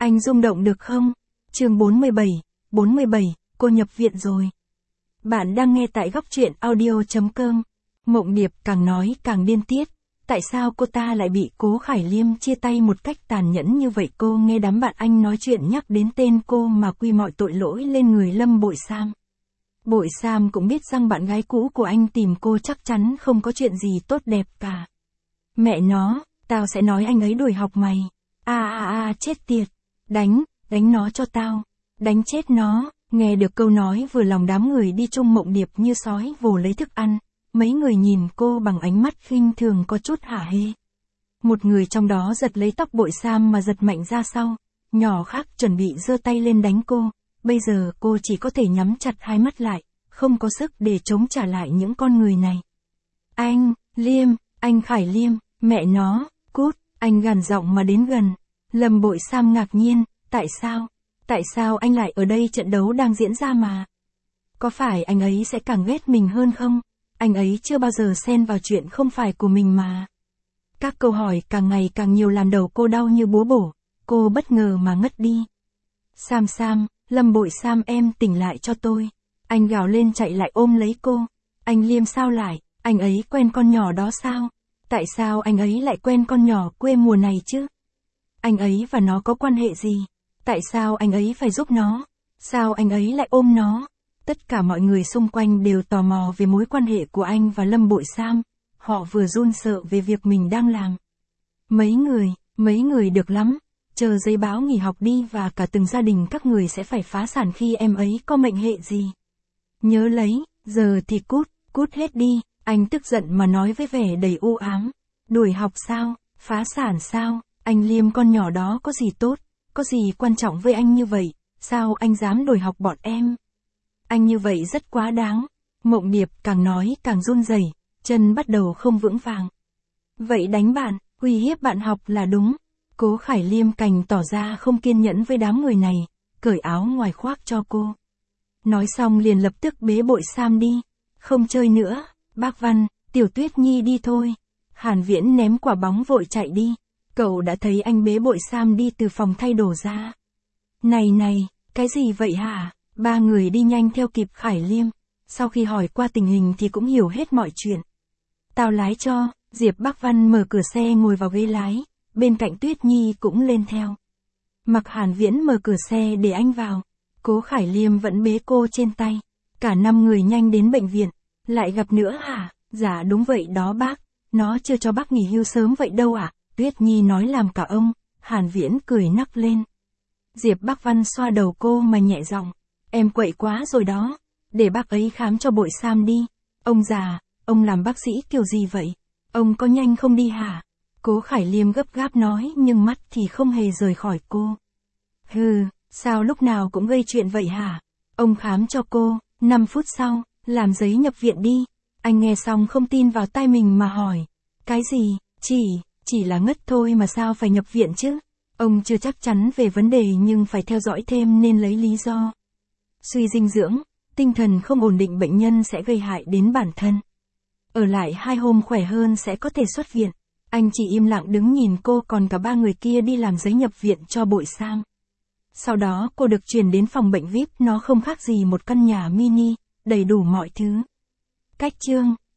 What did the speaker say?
Anh rung động được không? Chương 47, cô nhập viện rồi. Bạn đang nghe tại góc truyện audio.com. Mộng Điệp càng nói càng điên tiết. Tại sao cô ta lại bị Cố Khải Liêm chia tay một cách tàn nhẫn như vậy? Cô nghe đám bạn anh nói chuyện nhắc đến tên cô mà quy mọi tội lỗi lên người Lâm Bội Sam. Bội Sam cũng biết rằng bạn gái cũ của anh tìm cô chắc chắn không có chuyện gì tốt đẹp cả. Mẹ nó, tao sẽ nói anh ấy đuổi học mày. Chết tiệt. Đánh nó cho tao. Đánh chết nó. Nghe được câu nói vừa lòng, đám người đi chung Mộng Điệp như sói vồ lấy thức ăn. Mấy người nhìn cô bằng ánh mắt khinh thường có chút hả hê. Một người trong đó giật lấy tóc Bội Sam mà giật mạnh ra sau. Nhỏ khác chuẩn bị giơ tay lên đánh cô. Bây giờ cô chỉ có thể nhắm chặt hai mắt lại, không có sức để chống trả lại những con người này. Anh Khải Liêm, mẹ nó, cút, anh gằn giọng mà đến gần. Lâm Bội Sam ngạc nhiên, tại sao anh lại ở đây? Trận đấu đang diễn ra mà. Có phải anh ấy sẽ càng ghét mình hơn không? Anh ấy chưa bao giờ xen vào chuyện không phải của mình mà. Các câu hỏi càng ngày càng nhiều làm đầu cô đau như búa bổ, cô bất ngờ mà ngất đi. Sam, Lâm Bội Sam, em tỉnh lại cho tôi. Anh gào lên chạy lại ôm lấy cô. Anh Liêm sao lại, anh ấy quen con nhỏ đó sao? Tại sao anh ấy lại quen con nhỏ quê mùa này chứ? Anh ấy và nó có quan hệ gì? Tại sao anh ấy phải giúp nó? Sao anh ấy lại ôm nó? Tất cả mọi người xung quanh đều tò mò về mối quan hệ của anh và Lâm Bội Sam. Họ vừa run sợ về việc mình đang làm. Mấy người được lắm. Chờ giấy báo nghỉ học đi, và cả từng gia đình các người sẽ phải phá sản khi em ấy có mệnh hệ gì. Nhớ lấy, giờ thì cút hết đi. Anh tức giận mà nói với vẻ đầy u ám. Đuổi học sao? Phá sản sao? Anh Liêm, con nhỏ đó có gì tốt? Có gì quan trọng với anh như vậy? Sao anh dám đuổi học bọn em? Anh như vậy rất quá đáng. Mộng Điệp càng nói càng run rẩy, chân bắt đầu không vững vàng. Vậy đánh bạn, uy hiếp bạn học là đúng. Cố Khải Liêm càng tỏ ra không kiên nhẫn với đám người này, cởi áo ngoài khoác cho cô. Nói xong liền lập tức bế Bội Sam đi. Không chơi nữa, bác Văn, Tiểu Tuyết Nhi đi thôi. Hàn Viễn ném quả bóng vội chạy đi. Cậu đã thấy anh bế Bội Sam đi từ phòng thay đồ ra. Này, cái gì vậy hả? Ba người đi nhanh theo kịp Khải Liêm. Sau khi hỏi qua tình hình thì cũng hiểu hết mọi chuyện. Tao lái cho. Diệp Bác Văn mở cửa xe ngồi vào ghế lái. Bên cạnh Tuyết Nhi cũng lên theo. Mặc Hàn Viễn mở cửa xe để anh vào. Cố Khải Liêm vẫn bế cô trên tay. Cả 5 người nhanh đến bệnh viện. Lại gặp nữa hả? Dạ đúng vậy đó bác. Nó chưa cho bác nghỉ hưu sớm vậy đâu ạ. Tuyết Nhi nói làm cả ông. Hàn Viễn cười nắc lên. Diệp Bác Văn xoa đầu cô mà nhẹ giọng. Em quậy quá rồi đó. Để bác ấy khám cho Bội Sam đi. Ông già, ông làm bác sĩ kiểu gì vậy? Ông có nhanh không đi hả? Cố Khải Liêm gấp gáp nói, nhưng mắt thì không hề rời khỏi cô. Sao lúc nào cũng gây chuyện vậy hả? Ông khám cho cô, 5 phút sau, làm giấy nhập viện đi. Anh nghe xong không tin vào tai mình mà hỏi. Cái gì? Chỉ là ngất thôi mà sao phải nhập viện chứ? Ông chưa chắc chắn về vấn đề nhưng phải theo dõi thêm nên lấy lý do. Suy dinh dưỡng, tinh thần không ổn định, bệnh nhân sẽ gây hại đến bản thân. Ở lại 2 hôm khỏe hơn sẽ có thể xuất viện. Anh chỉ im lặng đứng nhìn cô, còn cả 3 người kia đi làm giấy nhập viện cho Bội Sam. Sau đó cô được chuyển đến phòng bệnh VIP, nó không khác gì một căn nhà mini, đầy đủ mọi thứ. Cách chương